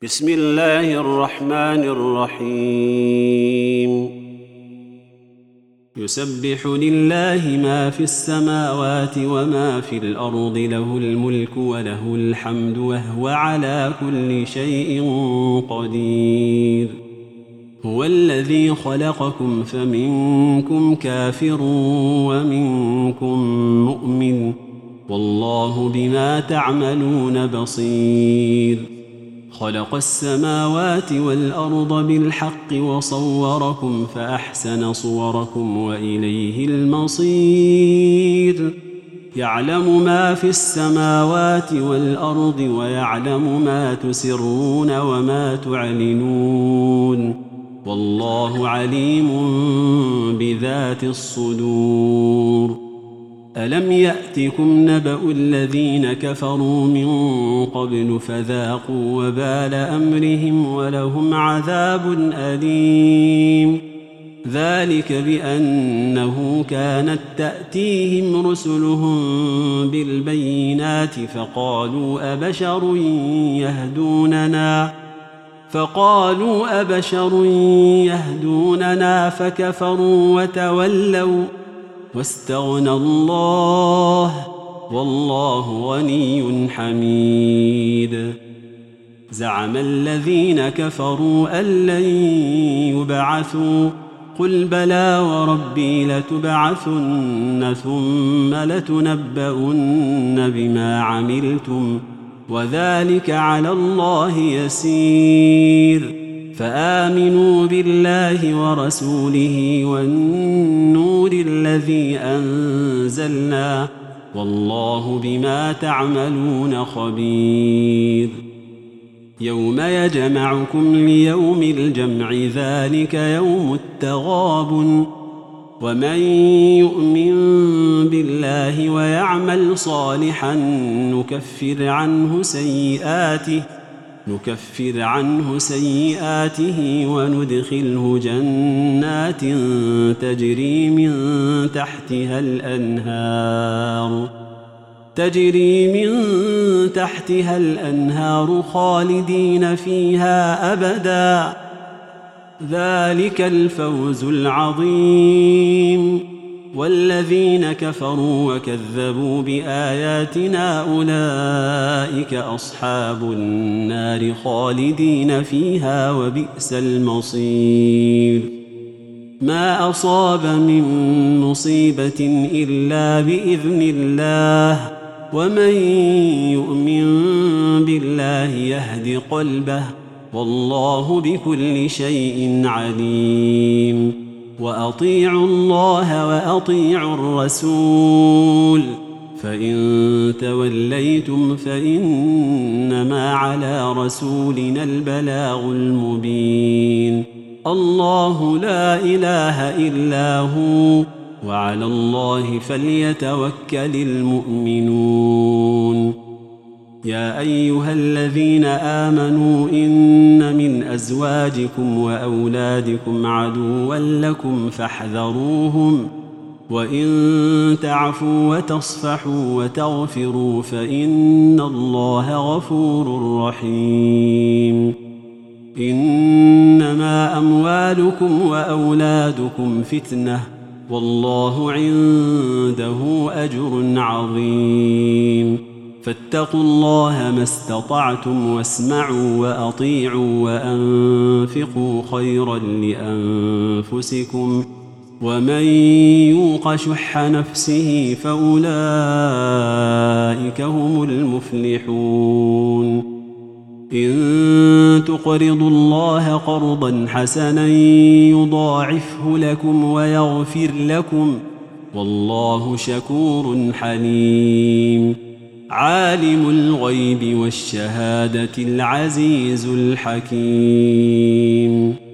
بسم الله الرحمن الرحيم يسبح لله ما في السماوات وما في الأرض له الملك وله الحمد وهو على كل شيء قدير هو الذي خلقكم فمنكم كافر ومنكم مؤمن والله بما تعملون بصير خلق السماوات والأرض بالحق وصوركم فأحسن صوركم وإليه المصير يعلم ما في السماوات والأرض ويعلم ما تسرون وما تعلنون والله عليم بذات الصدور ألم يأتكم نبأ الذين كفروا من قبل فذاقوا وبال أمرهم ولهم عذاب أليم ذلك بأنه كانت تأتيهم رسلهم بالبينات فقالوا أبشر يهدوننا فكفروا وتولوا واستغنى الله والله غني حميد زعم الذين كفروا أن لن يبعثوا قل بلى وربي لتبعثن ثم لتنبؤن بما عملتم وذلك على الله يسير فآمنوا بالله ورسوله والنور الذي أنزلنا والله بما تعملون خبير يوم يجمعكم ليوم الجمع ذلك يوم التغابن ومن يؤمن بالله ويعمل صالحا نكفر عنه سيئاته وندخله جنات تجري من تحتها الأنهار خالدين فيها أبدا ذلك الفوز العظيم والذين كفروا وكذبوا بآياتنا أولئك أصحاب النار خالدين فيها وبئس المصير ما أصاب من مصيبة إلا بإذن الله ومن يؤمن بالله يهد قلبه والله بكل شيء عليم وأطيعوا الله وأطيعوا الرسول فإن توليتم فإنما على رسولنا البلاغ المبين الله لا إله إلا هو وعلى الله فليتوكل المؤمنون يا أيها الذين آمنوا إن من أزواجكم وأولادكم عدوا لكم فاحذروهم وإن تعفوا وتصفحوا وتغفروا فإن الله غفور رحيم إنما أموالكم وأولادكم فتنة والله عنده أجر عظيم فاتقوا الله ما استطعتم واسمعوا وأطيعوا وأنفقوا خيرا لأنفسكم ومن يوق شح نفسه فأولئك هم المفلحون إن تقرضوا الله قرضا حسنا يضاعفه لكم ويغفر لكم والله شكور حليم عالم الغيب والشهادة العزيز الحكيم